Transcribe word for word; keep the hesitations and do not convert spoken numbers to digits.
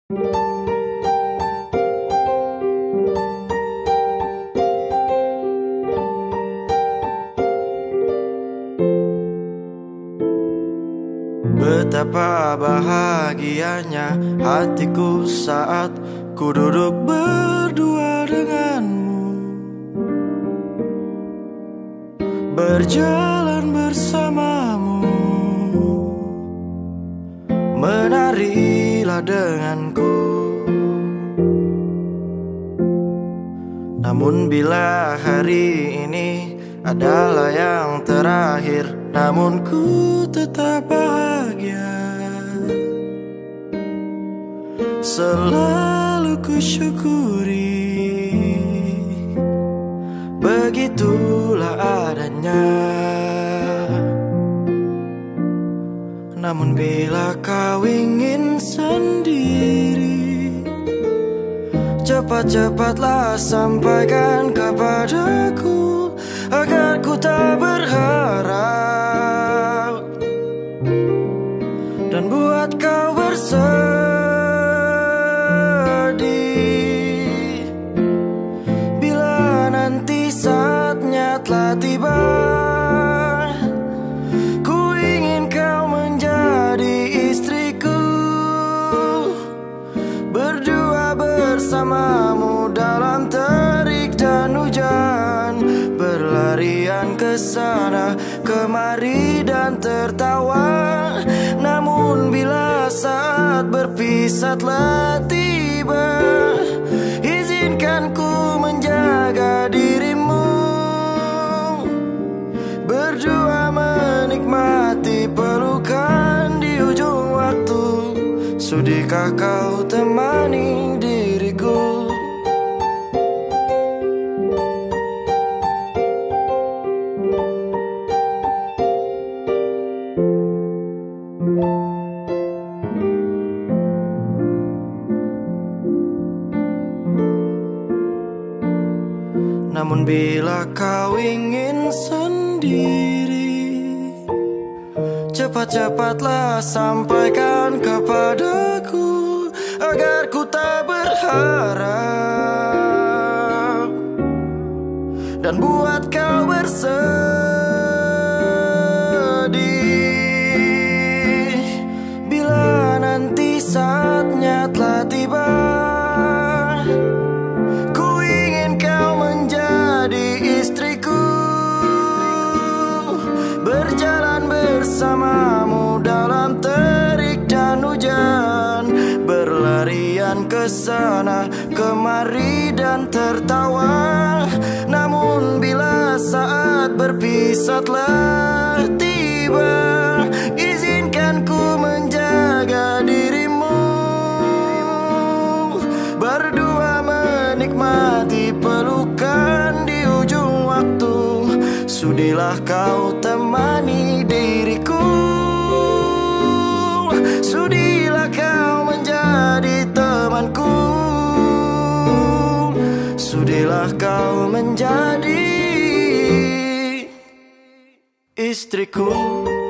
Betapa bahagianya hatiku saat ku duduk berdua denganmu, berjalan bersamamu, menarilah denganku. Namun bila hari ini adalah yang terakhir, namun ku tetap bahagia. Selalu ku syukuri, begitulah adanya. Namun bila kau ingin sendiri, cepat-cepatlah sampaikan kepadaku, agar ku tak berharap dan buat kau bersedih. Bila nanti saatnya telah tiba, ku ingin kau menjadi istriku, berdua bersamamu dalam terik dan hujan, berlarian ke sana kemari dan tertawa. Namun bila saat berpisah telah tiba, izinkan ku menjaga dirimu, berdua menikmati pelukan di ujung waktu. Sudikah kau temani diriku? Namun bila kau ingin sendiri, cepat-cepatlah sampaikan kepadaku, agar ku tak berharap dan buat kau bersedih. Bila nanti saatnya telah tiba, berjalan bersamamu dalam terik dan hujan, berlarian ke sana kemari dan tertawa. Namun bila saat berpisah telah tiba, izinkan ku menjaga dirimu, berdua menikmati pelukan di ujung waktu. Sudilah kau temani diriku, sudilah kau menjadi temanku, sudilah kau menjadi istriku.